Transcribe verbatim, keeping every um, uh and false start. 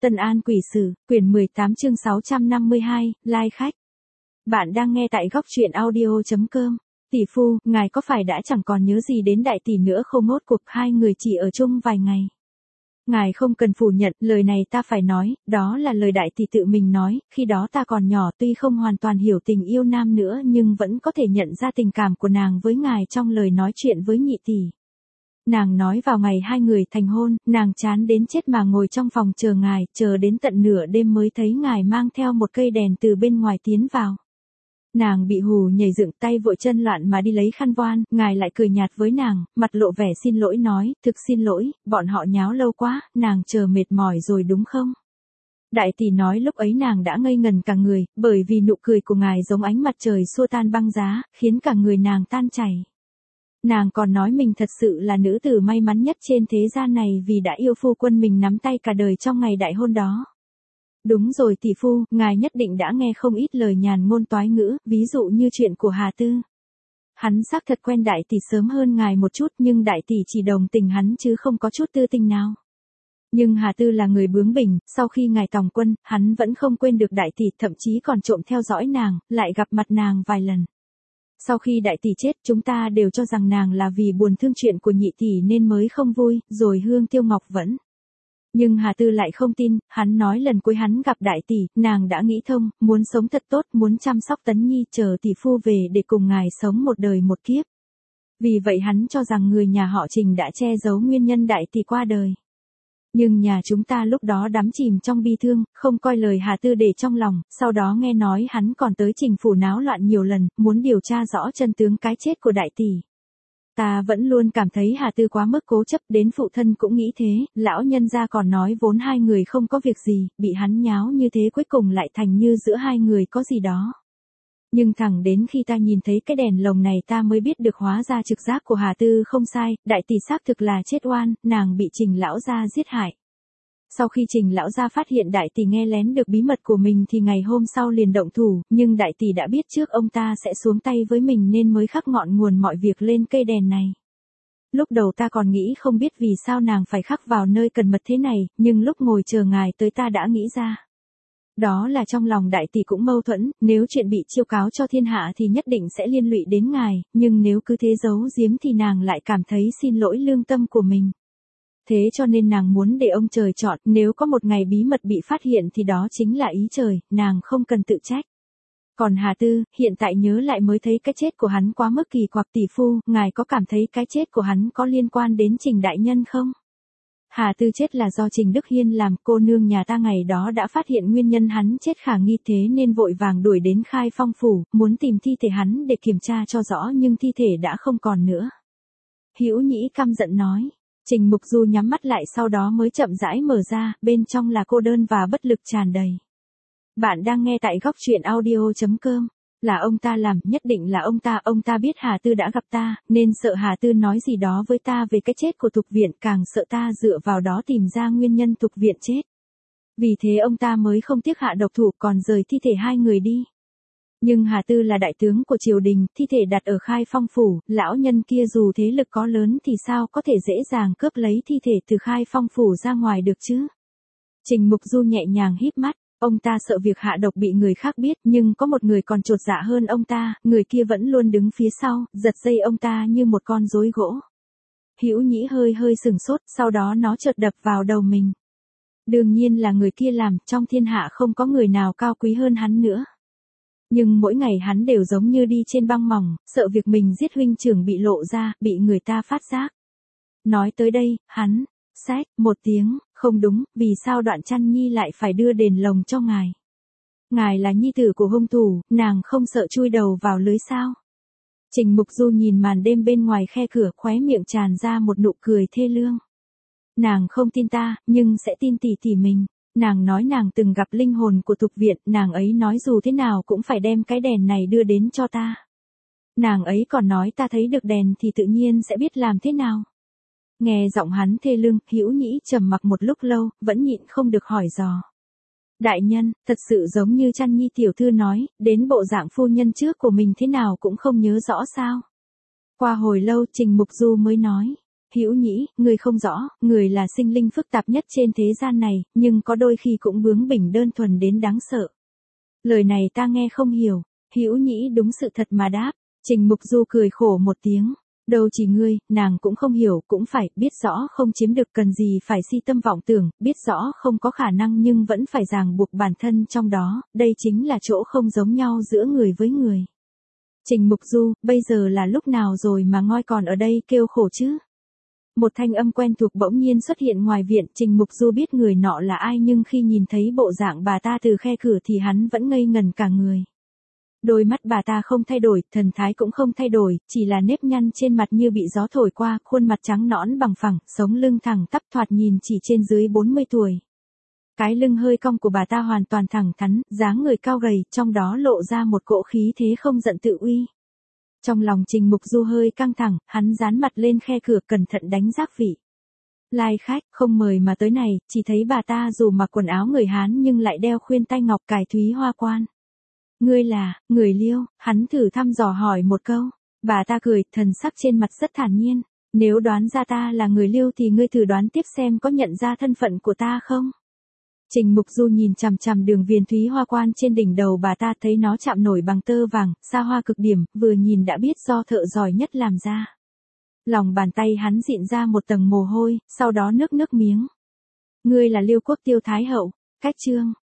Tân An Quỷ Sử, quyển mười tám chương sáu trăm năm mươi hai, lai khách. Bạn đang nghe tại góc truyện audio.com. Tỷ phu, ngài có phải đã chẳng còn nhớ gì đến đại tỷ nữa không? Ngốt cuộc hai người chỉ ở chung vài ngày. Ngài không cần phủ nhận, lời này ta phải nói, đó là lời đại tỷ tự mình nói, khi đó ta còn nhỏ tuy không hoàn toàn hiểu tình yêu nam nữa nhưng vẫn có thể nhận ra tình cảm của nàng với ngài trong lời nói chuyện với nhị tỷ. Nàng nói vào ngày hai người thành hôn, nàng chán đến chết mà ngồi trong phòng chờ ngài, chờ đến tận nửa đêm mới thấy ngài mang theo một cây đèn từ bên ngoài tiến vào. Nàng bị hù nhảy dựng, tay vội chân loạn mà đi lấy khăn voan, ngài lại cười nhạt với nàng, mặt lộ vẻ xin lỗi nói, thực xin lỗi, bọn họ nháo lâu quá, nàng chờ mệt mỏi rồi đúng không? Đại tỷ nói lúc ấy nàng đã ngây ngần cả người, bởi vì nụ cười của ngài giống ánh mặt trời xua tan băng giá, khiến cả người nàng tan chảy. Nàng còn nói mình thật sự là nữ tử may mắn nhất trên thế gian này vì đã yêu phu quân mình nắm tay cả đời trong ngày đại hôn đó. Đúng rồi tỷ phu, ngài nhất định đã nghe không ít lời nhàn ngôn toái ngữ, ví dụ như chuyện của Hà Tư. Hắn xác thật quen đại tỷ sớm hơn ngài một chút nhưng đại tỷ chỉ đồng tình hắn chứ không có chút tư tình nào. Nhưng Hà Tư là người bướng bỉnh, sau khi ngài tòng quân, hắn vẫn không quên được đại tỷ, thậm chí còn trộm theo dõi nàng, lại gặp mặt nàng vài lần. Sau khi đại tỷ chết, chúng ta đều cho rằng nàng là vì buồn thương chuyện của nhị tỷ nên mới không vui, rồi Hương Tiêu Ngọc vẫn. Nhưng Hà Tư lại không tin, hắn nói lần cuối hắn gặp đại tỷ, nàng đã nghĩ thông, muốn sống thật tốt, muốn chăm sóc Tấn Nhi, chờ tỷ phu về để cùng ngài sống một đời một kiếp. Vì vậy hắn cho rằng người nhà họ Trình đã che giấu nguyên nhân đại tỷ qua đời. Nhưng nhà chúng ta lúc đó đắm chìm trong bi thương, không coi lời Hà Tư để trong lòng, sau đó nghe nói hắn còn tới Trình phủ náo loạn nhiều lần, muốn điều tra rõ chân tướng cái chết của đại tỷ. Ta vẫn luôn cảm thấy Hà Tư quá mức cố chấp, đến phụ thân cũng nghĩ thế, lão nhân gia còn nói vốn hai người không có việc gì, bị hắn nháo như thế cuối cùng lại thành như giữa hai người có gì đó. Nhưng thẳng đến khi ta nhìn thấy cái đèn lồng này ta mới biết được hóa ra trực giác của Hà Tư không sai, đại tỷ xác thực là chết oan, nàng bị Trình lão gia giết hại. Sau khi Trình lão gia phát hiện đại tỷ nghe lén được bí mật của mình thì ngày hôm sau liền động thủ, nhưng đại tỷ đã biết trước ông ta sẽ xuống tay với mình nên mới khắc ngọn nguồn mọi việc lên cây đèn này. Lúc đầu ta còn nghĩ không biết vì sao nàng phải khắc vào nơi cần mật thế này, nhưng lúc ngồi chờ ngài tới ta đã nghĩ ra. Đó là trong lòng đại tỷ cũng mâu thuẫn, nếu chuyện bị chiêu cáo cho thiên hạ thì nhất định sẽ liên lụy đến ngài, nhưng nếu cứ thế giấu giếm thì nàng lại cảm thấy xin lỗi lương tâm của mình. Thế cho nên nàng muốn để ông trời chọn, nếu có một ngày bí mật bị phát hiện thì đó chính là ý trời, nàng không cần tự trách. Còn Hà Tư, hiện tại nhớ lại mới thấy cái chết của hắn quá mức kỳ quặc. Tỷ phu, ngài có cảm thấy cái chết của hắn có liên quan đến Trình đại nhân không? Hà Tư chết là do Trình Đức Hiên làm, cô nương nhà ta ngày đó đã phát hiện nguyên nhân hắn chết khả nghi thế nên vội vàng đuổi đến Khai Phong phủ, muốn tìm thi thể hắn để kiểm tra cho rõ nhưng thi thể đã không còn nữa. Hữu Nhĩ căm giận nói. Trình Mục Du nhắm mắt lại sau đó mới chậm rãi mở ra, bên trong là cô đơn và bất lực tràn đầy. Bạn đang nghe tại góc truyện audio.com. Là ông ta làm, nhất định là ông ta, ông ta biết Hà Tư đã gặp ta, nên sợ Hà Tư nói gì đó với ta về cái chết của Thục Viện, càng sợ ta dựa vào đó tìm ra nguyên nhân Thục Viện chết. Vì thế ông ta mới không tiếc hạ độc thủ còn rời thi thể hai người đi. Nhưng Hà Tư là đại tướng của triều đình, thi thể đặt ở Khai Phong phủ, lão nhân kia dù thế lực có lớn thì sao có thể dễ dàng cướp lấy thi thể từ Khai Phong phủ ra ngoài được chứ? Trình Mục Du nhẹ nhàng híp mắt, ông ta sợ việc hạ độc bị người khác biết, nhưng có một người còn chột dạ hơn ông ta, người kia vẫn luôn đứng phía sau, giật dây ông ta như một con rối gỗ. Hữu Nhĩ hơi hơi sừng sốt, sau đó nó chợt đập vào đầu mình. Đương nhiên là người kia làm, trong thiên hạ không có người nào cao quý hơn hắn nữa. Nhưng mỗi ngày hắn đều giống như đi trên băng mỏng, sợ việc mình giết huynh trưởng bị lộ ra, bị người ta phát giác. Nói tới đây, hắn, xách, một tiếng, không đúng, vì sao Đoạn Chăn Nhi lại phải đưa đền lồng cho ngài? Ngài là nhi tử của hung thủ, nàng không sợ chui đầu vào lưới sao? Trình Mục Du nhìn màn đêm bên ngoài khe cửa, khóe miệng tràn ra một nụ cười thê lương. Nàng không tin ta, nhưng sẽ tin tỷ tỷ mình. Nàng nói nàng từng gặp linh hồn của Thục Viện, nàng ấy nói dù thế nào cũng phải đem cái đèn này đưa đến cho ta. Nàng ấy còn nói ta thấy được đèn thì tự nhiên sẽ biết làm thế nào. Nghe giọng hắn thê lương, Hữu Nhĩ trầm mặc một lúc lâu, vẫn nhịn không được hỏi dò. Đại nhân, thật sự giống như Chăn Nhi tiểu thư nói, đến bộ dạng phu nhân trước của mình thế nào cũng không nhớ rõ sao. Qua hồi lâu Trình Mục Du mới nói. Hữu Nhĩ, ngươi không rõ, người là sinh linh phức tạp nhất trên thế gian này, nhưng có đôi khi cũng bướng bỉnh đơn thuần đến đáng sợ. Lời này ta nghe không hiểu. Hữu Nhĩ đúng sự thật mà đáp. Trình Mục Du cười khổ một tiếng. Đâu chỉ ngươi, nàng cũng không hiểu, cũng phải, biết rõ không chiếm được cần gì phải si tâm vọng tưởng, biết rõ không có khả năng nhưng vẫn phải ràng buộc bản thân trong đó, đây chính là chỗ không giống nhau giữa người với người. Trình Mục Du, bây giờ là lúc nào rồi mà ngoi còn ở đây kêu khổ chứ? Một thanh âm quen thuộc bỗng nhiên xuất hiện ngoài viện, Trình Mục Du biết người nọ là ai nhưng khi nhìn thấy bộ dạng bà ta từ khe cửa thì hắn vẫn ngây ngần cả người. Đôi mắt bà ta không thay đổi, thần thái cũng không thay đổi, chỉ là nếp nhăn trên mặt như bị gió thổi qua, khuôn mặt trắng nõn bằng phẳng, sống lưng thẳng tắp thoạt nhìn chỉ trên dưới bốn mươi tuổi. Cái lưng hơi cong của bà ta hoàn toàn thẳng thắn, dáng người cao gầy, trong đó lộ ra một cỗ khí thế không giận tự uy. Trong lòng Trình Mục Du hơi căng thẳng, hắn dán mặt lên khe cửa cẩn thận đánh giác vị. Lai khách, không mời mà tới này, chỉ thấy bà ta dù mặc quần áo người Hán nhưng lại đeo khuyên tai ngọc cài thúy hoa quan. Ngươi là, người Liêu, hắn thử thăm dò hỏi một câu. Bà ta cười, thần sắc trên mặt rất thản nhiên. Nếu đoán ra ta là người Liêu thì ngươi thử đoán tiếp xem có nhận ra thân phận của ta không? Trình Mục Du nhìn chằm chằm đường viền thúy hoa quan trên đỉnh đầu bà ta, thấy nó chạm nổi bằng tơ vàng, xa hoa cực điểm, vừa nhìn đã biết do thợ giỏi nhất làm ra. Lòng bàn tay hắn dịn ra một tầng mồ hôi, sau đó nước nước miếng. Ngươi là Liêu quốc Tiêu Thái hậu, cách chương.